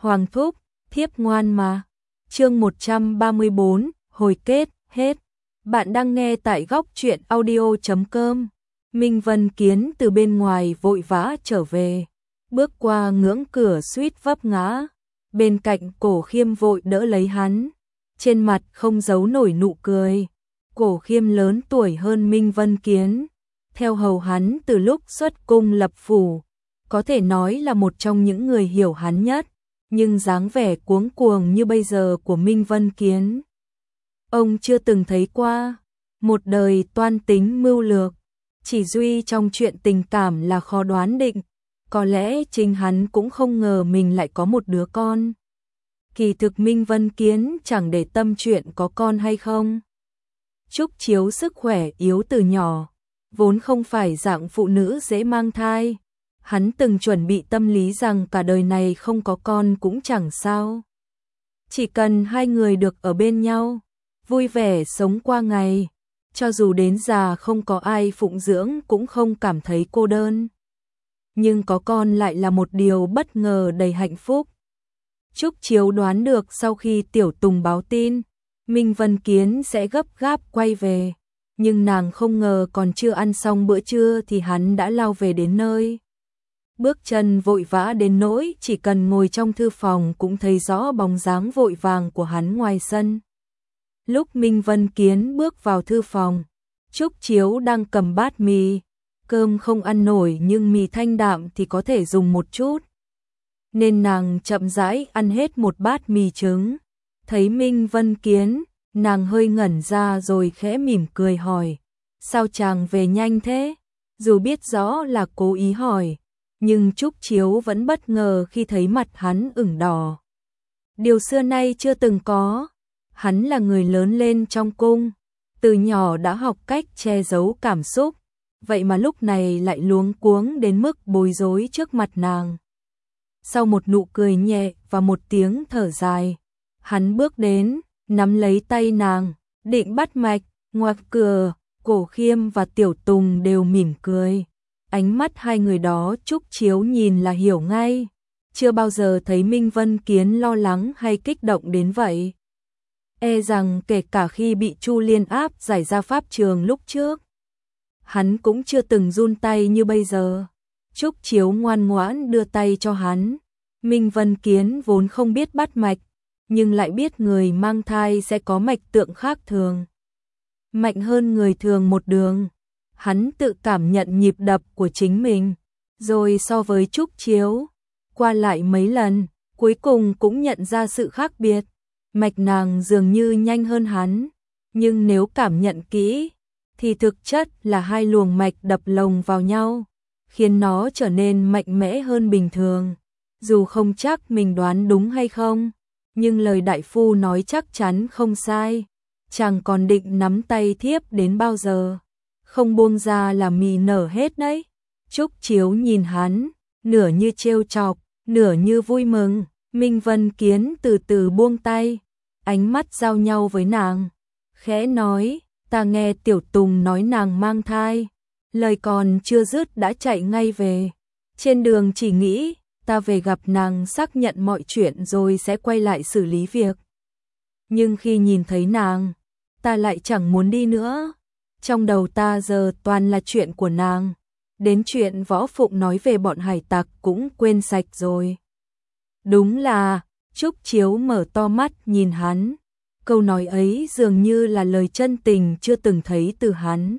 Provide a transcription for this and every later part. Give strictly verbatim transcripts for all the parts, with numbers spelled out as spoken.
Hoàng thúc, thiếp ngoan mà. Chương một trăm ba mươi bốn, hồi kết, hết. Bạn đang nghe tại góc truyện audio chấm com. Minh Vân Kiến từ bên ngoài vội vã trở về, bước qua ngưỡng cửa suýt vấp ngã. Bên cạnh Cổ Khiêm vội đỡ lấy hắn, trên mặt không giấu nổi nụ cười. Cổ Khiêm lớn tuổi hơn Minh Vân Kiến, theo hầu hắn từ lúc xuất cung lập phủ, có thể nói là một trong những người hiểu hắn nhất, nhưng dáng vẻ cuống cuồng như bây giờ của Minh Vân Kiến, ông chưa từng thấy qua. Một đời toan tính mưu lược, chỉ duy trong chuyện tình cảm là khó đoán định, có lẽ chính hắn cũng không ngờ mình lại có một đứa con. Kỳ thực Minh Vân Kiến chẳng để tâm chuyện có con hay không. Trúc Chiếu sức khỏe yếu từ nhỏ, vốn không phải dạng phụ nữ dễ mang thai. Hắn từng chuẩn bị tâm lý rằng cả đời này không có con cũng chẳng sao. Chỉ cần hai người được ở bên nhau, vui vẻ sống qua ngày, cho dù đến già không có ai phụng dưỡng cũng không cảm thấy cô đơn. Nhưng có con lại là một điều bất ngờ đầy hạnh phúc. Trúc Chiếu đoán được sau khi Tiểu Tùng báo tin, Minh Vân Kiến sẽ gấp gáp quay về, nhưng nàng không ngờ còn chưa ăn xong bữa trưa thì hắn đã lao về đến nơi. Bước chân vội vã đến nỗi chỉ cần ngồi trong thư phòng cũng thấy rõ bóng dáng vội vàng của hắn ngoài sân. Lúc Minh Vân Kiến bước vào thư phòng, Trúc Chiếu đang cầm bát mì, cơm không ăn nổi nhưng mì thanh đạm thì có thể dùng một chút. Nên nàng chậm rãi ăn hết một bát mì trứng. Thấy Minh Vân Kiến, nàng hơi ngẩn ra rồi khẽ mỉm cười hỏi, sao chàng về nhanh thế? Dù biết rõ là cố ý hỏi, nhưng Trúc Chiếu vẫn bất ngờ khi thấy mặt hắn ửng đỏ. Điều xưa nay chưa từng có, hắn là người lớn lên trong cung, từ nhỏ đã học cách che giấu cảm xúc, vậy mà lúc này lại luống cuống đến mức bối rối trước mặt nàng. Sau một nụ cười nhẹ và một tiếng thở dài, hắn bước đến, nắm lấy tay nàng, định bắt mạch. Ngoài cửa, Cổ Khiêm và Tiểu Tùng đều mỉm cười. Ánh mắt hai người đó Trúc Chiếu nhìn là hiểu ngay, chưa bao giờ thấy Minh Vân Kiến lo lắng hay kích động đến vậy. E rằng kể cả khi bị Chu Liên áp giải ra pháp trường lúc trước, hắn cũng chưa từng run tay như bây giờ. Trúc Chiếu ngoan ngoãn đưa tay cho hắn. Minh Vân Kiến vốn không biết bắt mạch, nhưng lại biết người mang thai sẽ có mạch tượng khác thường, mạnh hơn người thường một đường. Hắn tự cảm nhận nhịp đập của chính mình, rồi so với Trúc Chiếu, qua lại mấy lần, cuối cùng cũng nhận ra sự khác biệt. Mạch nàng dường như nhanh hơn hắn, nhưng nếu cảm nhận kỹ, thì thực chất là hai luồng mạch đập lồng vào nhau, khiến nó trở nên mạnh mẽ hơn bình thường. Dù không chắc mình đoán đúng hay không, nhưng lời đại phu nói chắc chắn không sai. Chàng còn định nắm tay thiếp đến bao giờ? Không buông ra là mì nở hết đấy. Trúc Chiếu nhìn hắn, nửa như trêu chọc, nửa như vui mừng. Minh Vân Kiến từ từ buông tay, ánh mắt giao nhau với nàng, khẽ nói, ta nghe Tiểu Tùng nói nàng mang thai. Lời còn chưa dứt đã chạy ngay về. Trên đường chỉ nghĩ, ta về gặp nàng xác nhận mọi chuyện rồi sẽ quay lại xử lý việc. Nhưng khi nhìn thấy nàng, ta lại chẳng muốn đi nữa. Trong đầu ta giờ toàn là chuyện của nàng, đến chuyện Võ Phụng nói về bọn hải tặc cũng quên sạch rồi. Đúng là, Trúc Chiếu mở to mắt nhìn hắn, câu nói ấy dường như là lời chân tình chưa từng thấy từ hắn.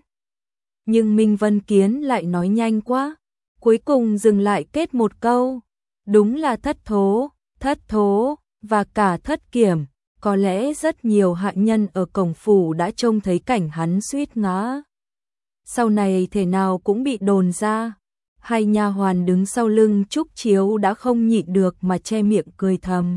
Nhưng Minh Vân Kiến lại nói nhanh quá, cuối cùng dừng lại kết một câu, đúng là thất thố, thất thố, và cả thất kiểm. Có lẽ rất nhiều hạ nhân ở cổng phủ đã trông thấy cảnh hắn suýt ngã. Sau này thể nào cũng bị đồn ra. Hai nha hoàn đứng sau lưng Trúc Chiếu đã không nhịn được mà che miệng cười thầm.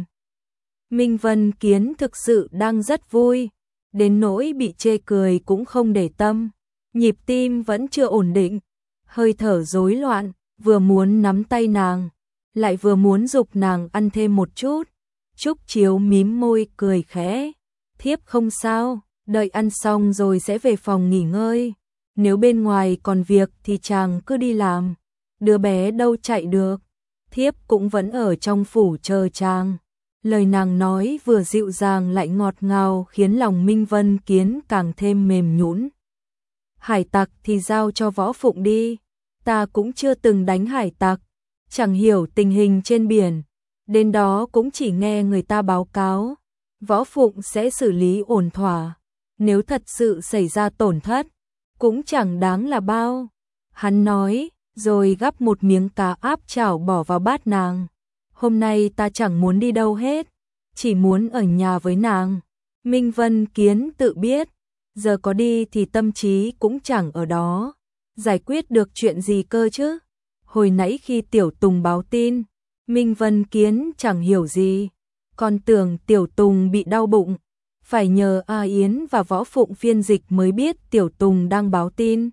Minh Vân Kiến thực sự đang rất vui, đến nỗi bị chê cười cũng không để tâm. Nhịp tim vẫn chưa ổn định, hơi thở rối loạn, vừa muốn nắm tay nàng, lại vừa muốn giục nàng ăn thêm một chút. Trúc Chiếu mím môi cười khẽ, thiếp không sao, đợi ăn xong rồi sẽ về phòng nghỉ ngơi. Nếu bên ngoài còn việc thì chàng cứ đi làm, đứa bé đâu chạy được. thiếp cũng vẫn ở trong phủ chờ chàng. Lời nàng nói vừa dịu dàng lại ngọt ngào khiến lòng Minh Vân Kiến càng thêm mềm nhũn. Hải tặc thì giao cho Võ Phụng đi, ta cũng chưa từng đánh hải tặc, chẳng hiểu tình hình trên biển, đến đó cũng chỉ nghe người ta báo cáo, Võ Phụng sẽ xử lý ổn thỏa, nếu thật sự xảy ra tổn thất, cũng chẳng đáng là bao. Hắn nói, rồi gắp một miếng cá áp chảo bỏ vào bát nàng. Hôm nay ta chẳng muốn đi đâu hết, chỉ muốn ở nhà với nàng. Minh Vân Kiến tự biết, giờ có đi thì tâm trí cũng chẳng ở đó. Giải quyết được chuyện gì cơ chứ? Hồi nãy khi Tiểu Tùng báo tin, Minh Vân Kiến chẳng hiểu gì, còn tưởng Tiểu Tùng bị đau bụng. Phải nhờ A Yến và Võ Phụng phiên dịch mới biết Tiểu Tùng đang báo tin.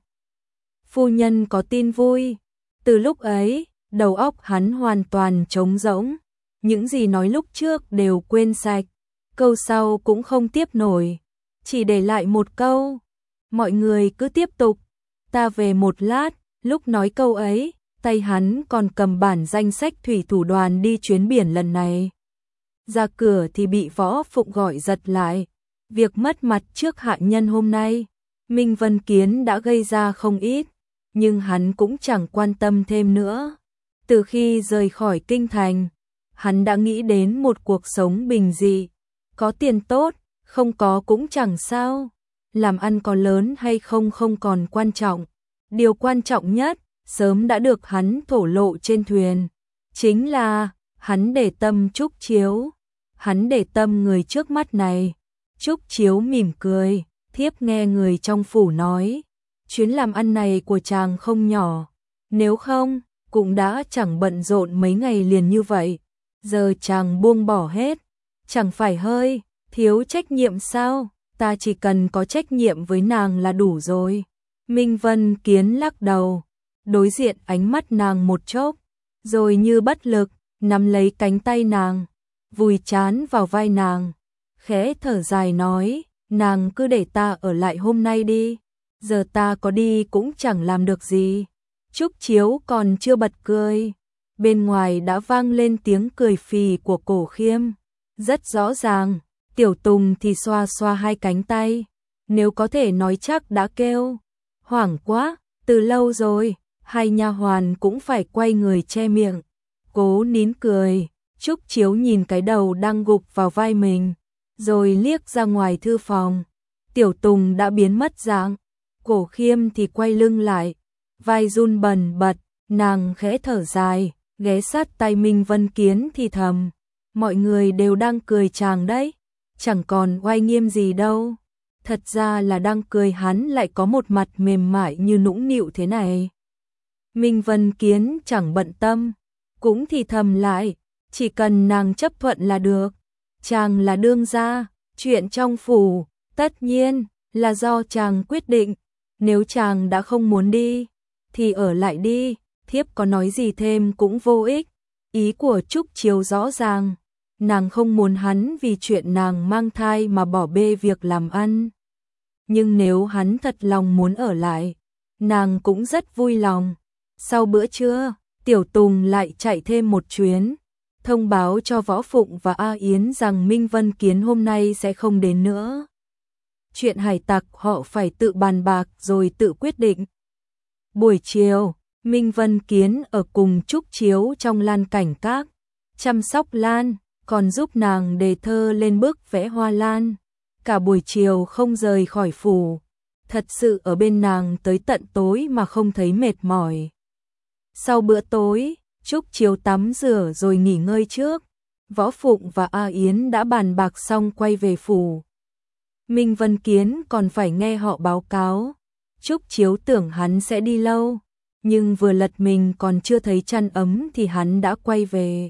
Phu nhân có tin vui. Từ lúc ấy, đầu óc hắn hoàn toàn trống rỗng. Những gì nói lúc trước đều quên sạch. Câu sau cũng không tiếp nổi. Chỉ để lại một câu. Mọi người cứ tiếp tục. Ta về một lát. Lúc nói câu ấy, tay hắn còn cầm bản danh sách thủy thủ đoàn đi chuyến biển lần này. Ra cửa thì bị Võ Phụng gọi giật lại. Việc mất mặt trước hạ nhân hôm nay, Minh Vân Kiến đã gây ra không ít, nhưng hắn cũng chẳng quan tâm thêm nữa. Từ khi rời khỏi kinh thành, hắn đã nghĩ đến một cuộc sống bình dị, có tiền tốt, không có cũng chẳng sao, làm ăn có lớn hay không không còn quan trọng. Điều quan trọng nhất, sớm đã được hắn thổ lộ trên thuyền, chính là hắn để tâm Trúc Chiếu, hắn để tâm người trước mắt này. Trúc Chiếu mỉm cười, thiếp nghe người trong phủ nói, chuyến làm ăn này của chàng không nhỏ, nếu không, cũng đã chẳng bận rộn mấy ngày liền như vậy, giờ chàng buông bỏ hết, chẳng phải hơi thiếu trách nhiệm sao, ta chỉ cần có trách nhiệm với nàng là đủ rồi. Minh Vân Kiến lắc đầu, đối diện ánh mắt nàng một chốc, rồi như bất lực, nắm lấy cánh tay nàng, vùi trán vào vai nàng. Khẽ thở dài nói, nàng cứ để ta ở lại hôm nay đi, giờ ta có đi cũng chẳng làm được gì. Trúc Chiếu còn chưa bật cười, bên ngoài đã vang lên tiếng cười phì của Cổ Khiêm, rất rõ ràng. Tiểu Tùng thì xoa xoa hai cánh tay, nếu có thể nói chắc đã kêu, hoảng quá, từ lâu rồi. Hai nha hoàn cũng phải quay người che miệng, cố nín cười. Trúc Chiếu nhìn cái đầu đang gục vào vai mình, rồi liếc ra ngoài thư phòng. Tiểu Tùng đã biến mất dạng, Cổ Khiêm thì quay lưng lại, vai run bần bật, nàng khẽ thở dài, ghé sát tay Minh Vân Kiến thì thầm, mọi người đều đang cười chàng đấy, chẳng còn oai nghiêm gì đâu. Thật ra là đang cười hắn lại có một mặt mềm mại như nũng nịu thế này. Minh Vân Kiến chẳng bận tâm, cũng thì thầm lại, chỉ cần nàng chấp thuận là được. Chàng là đương gia, chuyện trong phủ, tất nhiên là do chàng quyết định. Nếu chàng đã không muốn đi, thì ở lại đi, thiếp có nói gì thêm cũng vô ích. Ý của Trúc Chiếu rõ ràng, nàng không muốn hắn vì chuyện nàng mang thai mà bỏ bê việc làm ăn. Nhưng nếu hắn thật lòng muốn ở lại, nàng cũng rất vui lòng. Sau bữa trưa, Tiểu Tùng lại chạy thêm một chuyến, thông báo cho Võ Phụng và A Yến rằng Minh Vân Kiến hôm nay sẽ không đến nữa. Chuyện hải tặc họ phải tự bàn bạc rồi tự quyết định. Buổi chiều, Minh Vân Kiến ở cùng Trúc Chiếu trong lan cảnh các, chăm sóc lan, còn giúp nàng đề thơ lên bức vẽ hoa lan. Cả buổi chiều không rời khỏi phủ, thật sự ở bên nàng tới tận tối mà không thấy mệt mỏi. Sau bữa tối, Trúc Chiếu tắm rửa rồi nghỉ ngơi trước. Võ Phụng và A Yến đã bàn bạc xong quay về phủ. Minh Vân Kiến còn phải nghe họ báo cáo. Trúc Chiếu tưởng hắn sẽ đi lâu, nhưng vừa lật mình còn chưa thấy chăn ấm thì hắn đã quay về.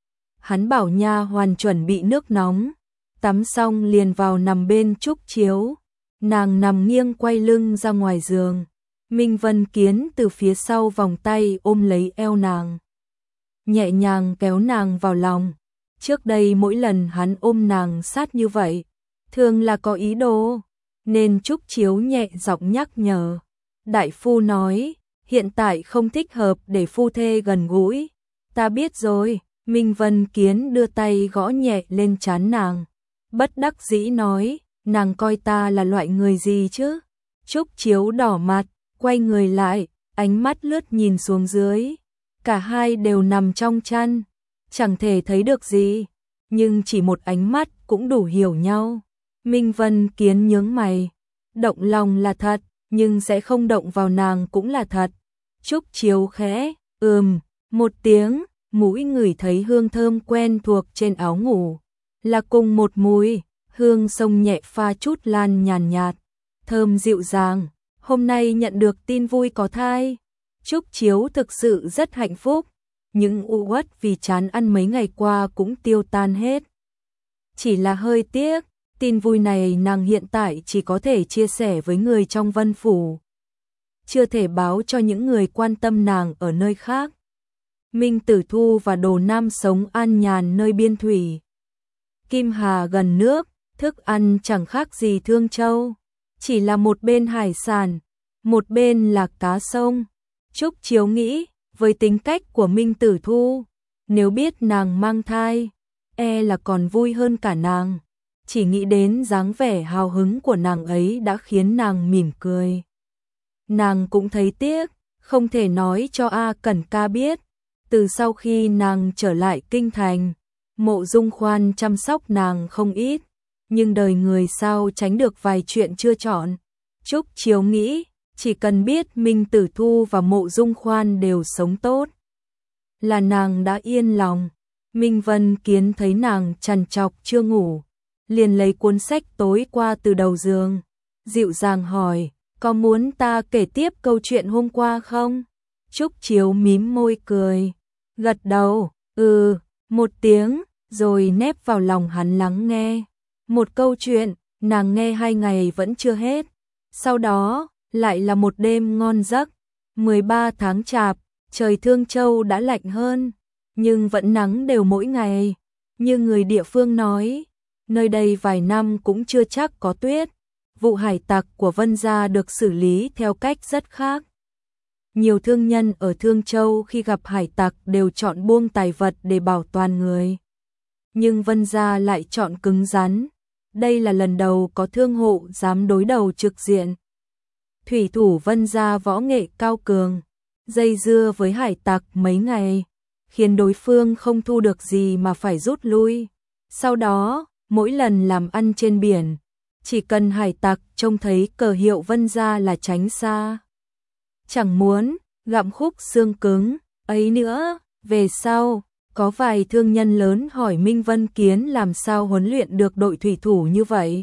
Hắn bảo nha hoàn chuẩn bị nước nóng, tắm xong liền vào nằm bên Trúc Chiếu. Nàng nằm nghiêng quay lưng ra ngoài giường. Minh Vân Kiến từ phía sau vòng tay ôm lấy eo nàng, nhẹ nhàng kéo nàng vào lòng. Trước đây mỗi lần hắn ôm nàng sát như vậy, thường là có ý đồ, nên Trúc Chiếu nhẹ giọng nhắc nhở. Đại phu nói, hiện tại không thích hợp để phu thê gần gũi, Ta biết rồi, Minh Vân Kiến đưa tay gõ nhẹ lên trán nàng. Bất đắc dĩ nói, nàng coi ta là loại người gì chứ? Trúc Chiếu đỏ mặt, quay người lại, ánh mắt lướt nhìn xuống dưới. Cả hai đều nằm trong chăn, chẳng thể thấy được gì, nhưng chỉ một ánh mắt cũng đủ hiểu nhau. Minh Vân Kiến nhướng mày, động lòng là thật, nhưng sẽ không động vào nàng cũng là thật. Trúc Chiếu khẽ, ừm, một tiếng, mũi ngửi thấy hương thơm quen thuộc trên áo ngủ. Là cùng một mùi, hương sông nhẹ pha chút lan nhàn nhạt, thơm dịu dàng. Hôm nay nhận được tin vui có thai. Trúc Chiếu thực sự rất hạnh phúc, những u uất vì chán ăn mấy ngày qua cũng tiêu tan hết. Chỉ là hơi tiếc, tin vui này nàng hiện tại chỉ có thể chia sẻ với người trong Vân Phủ, chưa thể báo cho những người quan tâm nàng ở nơi khác. Minh Tử Thu và Đồ Nam sống an nhàn nơi biên thủy. Kim Hà gần nước, thức ăn chẳng khác gì Thương Châu, chỉ là một bên hải sản, một bên là cá sông. Trúc Chiếu nghĩ, với tính cách của Minh Tử Thu, nếu biết nàng mang thai, e là còn vui hơn cả nàng. Chỉ nghĩ đến dáng vẻ hào hứng của nàng ấy đã khiến nàng mỉm cười. Nàng cũng thấy tiếc, không thể nói cho A Cẩn ca biết. Từ sau khi nàng trở lại kinh thành, Mộ Dung Khoan chăm sóc nàng không ít, nhưng đời người sao tránh được vài chuyện chưa chọn. Trúc Chiếu nghĩ, chỉ cần biết Minh Tử Thu và Mộ Dung Khoan đều sống tốt, là nàng đã yên lòng. Minh Vân Kiến thấy nàng trằn trọc chưa ngủ, liền lấy cuốn sách tối qua từ đầu giường, dịu dàng hỏi, có muốn ta kể tiếp câu chuyện hôm qua không? Trúc Chiếu mím môi cười, gật đầu, ừ, một tiếng, rồi nép vào lòng hắn lắng nghe. Một câu chuyện, nàng nghe hai ngày vẫn chưa hết. Sau đó, lại là một đêm ngon giấc. mười ba tháng chạp, trời Thương Châu đã lạnh hơn, nhưng vẫn nắng đều mỗi ngày. Như người địa phương nói, nơi đây vài năm cũng chưa chắc có tuyết. Vụ hải tặc của Vân gia được xử lý theo cách rất khác. Nhiều thương nhân ở Thương Châu khi gặp hải tặc đều chọn buông tài vật để bảo toàn người. Nhưng Vân gia lại chọn cứng rắn. Đây là lần đầu có thương hộ dám đối đầu trực diện. Thủy thủ Vân gia võ nghệ cao cường, dây dưa với hải tặc mấy ngày, khiến đối phương không thu được gì mà phải rút lui. Sau đó, mỗi lần làm ăn trên biển, chỉ cần hải tặc trông thấy cờ hiệu Vân gia là tránh xa. Chẳng muốn gặm khúc xương cứng ấy nữa. Về sau, có vài thương nhân lớn hỏi Minh Vân Kiến làm sao huấn luyện được đội thủy thủ như vậy.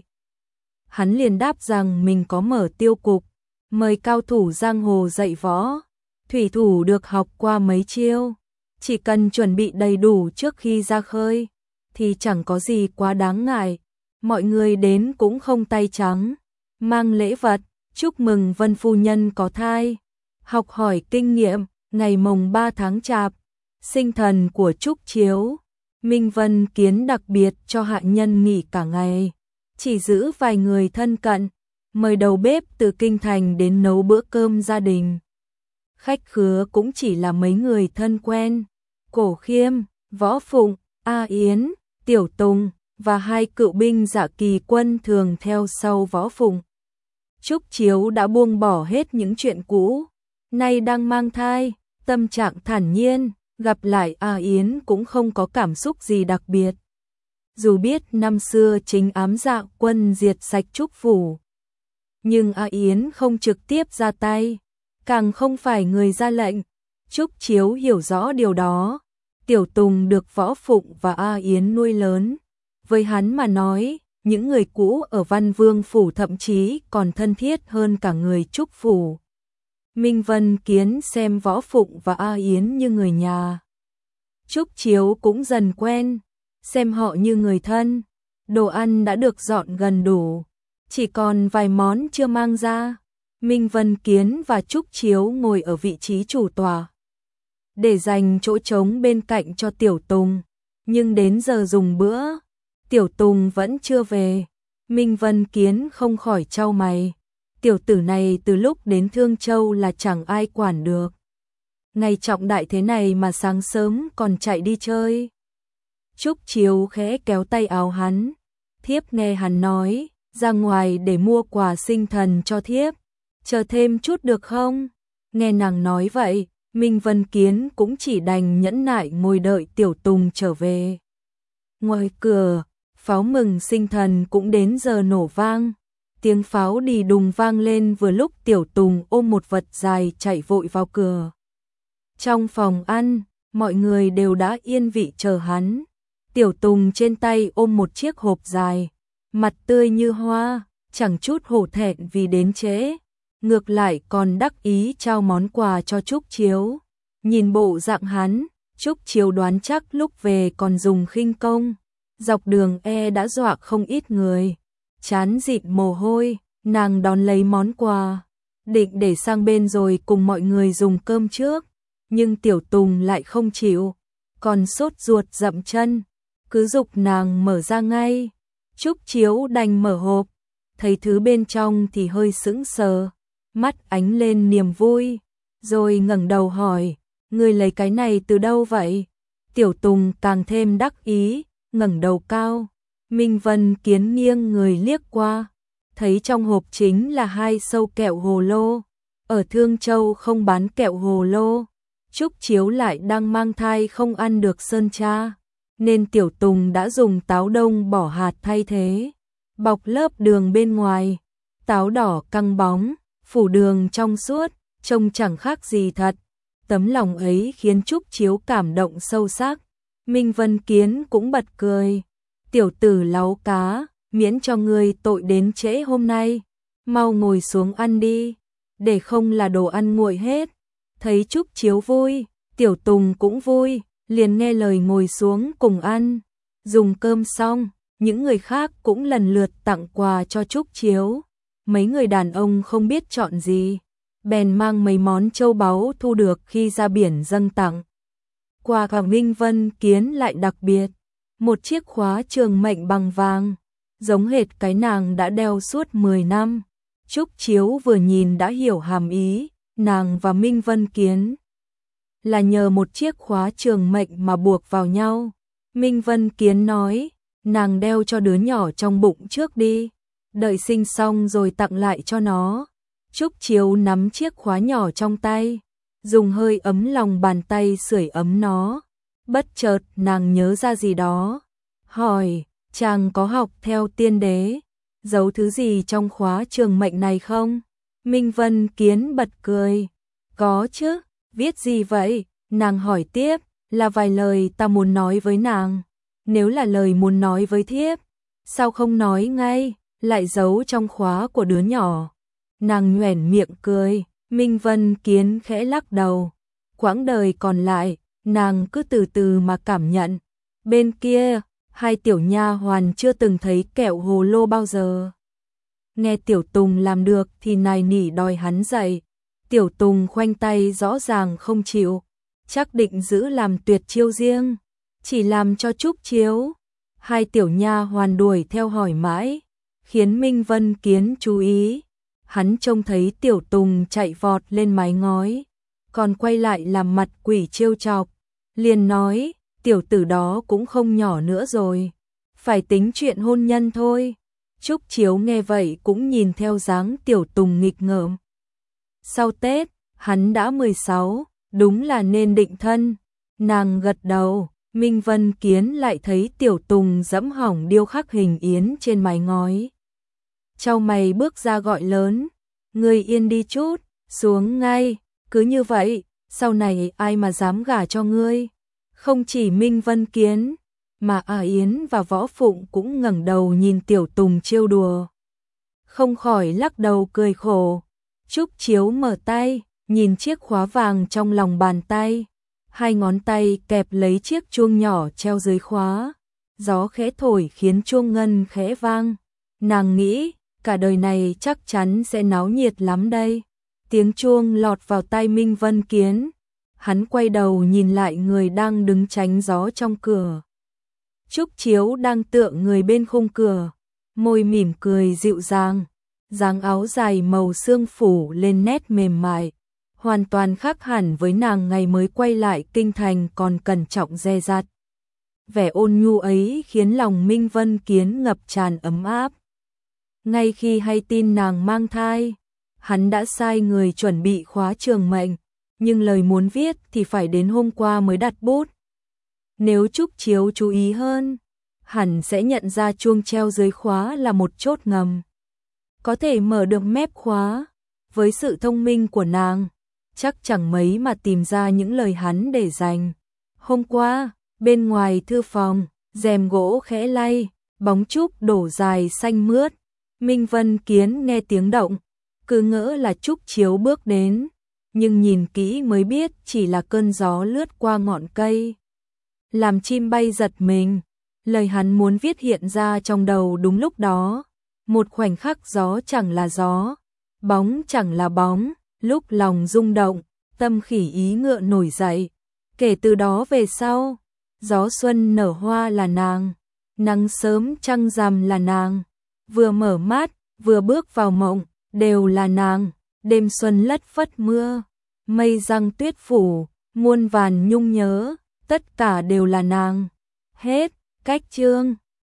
Hắn liền đáp rằng mình có mở tiêu cục, mời cao thủ giang hồ dạy võ. Thủy thủ được học qua mấy chiêu, chỉ cần chuẩn bị đầy đủ trước khi ra khơi, thì chẳng có gì quá đáng ngại. Mọi người đến cũng không tay trắng, mang lễ vật, chúc mừng Vân phu nhân có thai. Học hỏi kinh nghiệm, ngày mồng ba tháng chạp, sinh thần của Trúc Chiếu, Minh Vân Kiến đặc biệt cho hạ nhân nghỉ cả ngày, chỉ giữ vài người thân cận, mời đầu bếp từ kinh thành đến nấu bữa cơm gia đình. Khách khứa cũng chỉ là mấy người thân quen, Cổ Khiêm, Võ Phụng, A Yến, Tiểu Tùng và hai cựu binh Dạ Kỳ Quân thường theo sau Võ Phụng. Trúc Chiếu đã buông bỏ hết những chuyện cũ, nay đang mang thai, tâm trạng thản nhiên, gặp lại A Yến cũng không có cảm xúc gì đặc biệt. Dù biết năm xưa chính ám Dạ Quân diệt sạch Trúc phủ, nhưng A Yến không trực tiếp ra tay, càng không phải người ra lệnh. Trúc Chiếu hiểu rõ điều đó. Tiểu Tùng được Võ Phụng và A Yến nuôi lớn, với hắn mà nói, những người cũ ở Văn Vương phủ thậm chí còn thân thiết hơn cả người Trúc phủ. Minh Vân Kiến xem Võ Phụng và A Yến như người nhà. Trúc Chiếu cũng dần quen, xem họ như người thân. Đồ ăn đã được dọn gần đủ, chỉ còn vài món chưa mang ra. Minh Vân Kiến và Trúc Chiếu ngồi ở vị trí chủ tọa, để dành chỗ trống bên cạnh cho Tiểu Tùng. Nhưng đến giờ dùng bữa, Tiểu Tùng vẫn chưa về. Minh Vân Kiến không khỏi chau mày. Tiểu tử này từ lúc đến Thương Châu là chẳng ai quản được. ngày trọng đại thế này mà sáng sớm còn chạy đi chơi. Trúc Chiếu khẽ kéo tay áo hắn, thiếp nghe hắn nói, ra ngoài để mua quà sinh thần cho thiếp, chờ thêm chút được không? Nghe nàng nói vậy, Minh Vân Kiến cũng chỉ đành nhẫn nại ngồi đợi Tiểu Tùng trở về. Ngoài cửa, pháo mừng sinh thần cũng đến giờ nổ vang. Tiếng pháo đì đùng vang lên vừa lúc Tiểu Tùng ôm một vật dài chạy vội vào cửa. Trong phòng ăn, mọi người đều đã yên vị chờ hắn. Tiểu Tùng trên tay ôm một chiếc hộp dài, mặt tươi như hoa, chẳng chút hổ thẹn vì đến trễ. Ngược lại còn đắc ý trao món quà cho Trúc Chiếu. Nhìn bộ dạng hắn, Trúc Chiếu đoán chắc lúc về còn dùng khinh công. Dọc đường e đã dọa không ít người. Chán dịt mồ hôi, nàng đón lấy món quà, định để sang bên rồi cùng mọi người dùng cơm trước. Nhưng Tiểu Tùng lại không chịu, còn sốt ruột dậm chân, cứ giục nàng mở ra ngay. Trúc Chiếu đành mở hộp, thấy thứ bên trong thì hơi sững sờ, mắt ánh lên niềm vui, rồi ngẩng đầu hỏi, ngươi lấy cái này từ đâu vậy? Tiểu Tùng càng thêm đắc ý, ngẩng đầu cao. Minh Vân Kiến nghiêng người liếc qua, thấy trong hộp chính là hai sâu kẹo hồ lô. Ở Thương Châu không bán kẹo hồ lô. Trúc Chiếu lại đang mang thai không ăn được sơn tra, nên Tiểu Tùng đã dùng táo đông bỏ hạt thay thế, bọc lớp đường bên ngoài. Táo đỏ căng bóng, phủ đường trong suốt, trông chẳng khác gì thật. Tấm lòng ấy khiến Trúc Chiếu cảm động sâu sắc. Minh Vân Kiến cũng bật cười. Tiểu tử láu cá, miễn cho ngươi tội đến trễ hôm nay. Mau ngồi xuống ăn đi, để không là đồ ăn nguội hết. Thấy Trúc Chiếu vui, Tiểu Tùng cũng vui, liền nghe lời ngồi xuống cùng ăn. Dùng cơm xong, những người khác cũng lần lượt tặng quà cho Trúc Chiếu. Mấy người đàn ông không biết chọn gì, bèn mang mấy món châu báu thu được khi ra biển dâng tặng. Quà của Minh Vân Kiến lại đặc biệt, một chiếc khóa trường mệnh bằng vàng, giống hệt cái nàng đã đeo suốt mười năm. Trúc Chiếu vừa nhìn đã hiểu hàm ý, nàng và Minh Vân Kiến là nhờ một chiếc khóa trường mệnh mà buộc vào nhau. Minh Vân Kiến nói, nàng đeo cho đứa nhỏ trong bụng trước đi, đợi sinh xong rồi tặng lại cho nó. Trúc Chiếu nắm chiếc khóa nhỏ trong tay, dùng hơi ấm lòng bàn tay sưởi ấm nó. Bất chợt nàng nhớ ra gì đó, hỏi, chàng có học theo tiên đế, giấu thứ gì trong khóa trường mệnh này không? Minh Vân Kiến bật cười, có chứ, viết gì vậy? Nàng hỏi tiếp, là vài lời ta muốn nói với nàng. Nếu là lời muốn nói với thiếp, sao không nói ngay, lại giấu trong khóa của đứa nhỏ? Nàng nhoẻn miệng cười. Minh Vân Kiến khẽ lắc đầu, quãng đời còn lại, nàng cứ từ từ mà cảm nhận. Bên kia, hai tiểu nha hoàn chưa từng thấy kẹo hồ lô bao giờ. Nghe Tiểu Tùng làm được thì nài nỉ đòi hắn dạy. Tiểu Tùng khoanh tay rõ ràng không chịu, chắc định giữ làm tuyệt chiêu riêng, chỉ làm cho Trúc Chiếu. Hai tiểu nha hoàn đuổi theo hỏi mãi, khiến Minh Vân Kiến chú ý. Hắn trông thấy Tiểu Tùng chạy vọt lên mái ngói, còn quay lại làm mặt quỷ trêu chọc, liền nói, tiểu tử đó cũng không nhỏ nữa rồi, phải tính chuyện hôn nhân thôi. Trúc Chiếu nghe vậy cũng nhìn theo dáng Tiểu Tùng nghịch ngợm. Sau Tết, hắn đã mười sáu, đúng là nên định thân. Nàng gật đầu, Minh Vân Kiến lại thấy Tiểu Tùng dẫm hỏng điêu khắc hình yến trên mái ngói. Chau mày bước ra gọi lớn, ngươi yên đi chút, xuống ngay, cứ như vậy, sau này ai mà dám gả cho ngươi. Không chỉ Minh Vân Kiến, mà A Yến và Võ Phụng cũng ngẩng đầu nhìn Tiểu Tùng trêu đùa. Không khỏi lắc đầu cười khổ. Trúc Chiếu mở tay, nhìn chiếc khóa vàng trong lòng bàn tay. Hai ngón tay kẹp lấy chiếc chuông nhỏ treo dưới khóa. Gió khẽ thổi khiến chuông ngân khẽ vang. Nàng nghĩ, cả đời này chắc chắn sẽ náo nhiệt lắm đây. Tiếng chuông lọt vào tai Minh Vân Kiến. Hắn quay đầu nhìn lại người đang đứng tránh gió trong cửa. Trúc Chiếu đang tựa người bên khung cửa, môi mỉm cười dịu dàng, dáng áo dài màu sương phủ lên nét mềm mại, hoàn toàn khác hẳn với nàng ngày mới quay lại kinh thành còn cẩn trọng dè dặt. Vẻ ôn nhu ấy khiến lòng Minh Vân Kiến ngập tràn ấm áp. Ngay khi hay tin nàng mang thai, hắn đã sai người chuẩn bị khóa trường mệnh, nhưng lời muốn viết thì phải đến hôm qua mới đặt bút. Nếu Trúc Chiếu chú ý hơn, hẳn sẽ nhận ra chuông treo dưới khóa là một chốt ngầm. Có thể mở được mép khóa, với sự thông minh của nàng, chắc chẳng mấy mà tìm ra những lời hắn để dành. Hôm qua, bên ngoài thư phòng, rèm gỗ khẽ lay, bóng trúc đổ dài xanh mướt. Minh Vân Kiến nghe tiếng động, cứ ngỡ là Trúc Chiếu bước đến, nhưng nhìn kỹ mới biết chỉ là cơn gió lướt qua ngọn cây, làm chim bay giật mình. Lời hắn muốn viết hiện ra trong đầu đúng lúc đó. Một khoảnh khắc gió chẳng là gió, bóng chẳng là bóng, lúc lòng rung động, tâm khỉ ý ngựa nổi dậy. Kể từ đó về sau, gió xuân nở hoa là nàng, nắng sớm trăng rằm là nàng, vừa mở mắt, vừa bước vào mộng, đều là nàng. Đêm xuân lất phất mưa, mây giăng tuyết phủ, muôn vàn nhung nhớ, tất cả đều là nàng. Hết, cách chương.